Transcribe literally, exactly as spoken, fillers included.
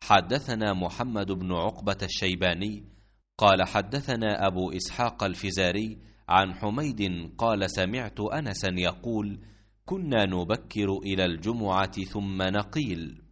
حدثنا محمد بن عقبة الشيباني قال حدثنا أبو إسحاق الفزاري عن حميد قال سمعت أنسا يقول: كنا نبكر إلى الجمعة ثم نقيل.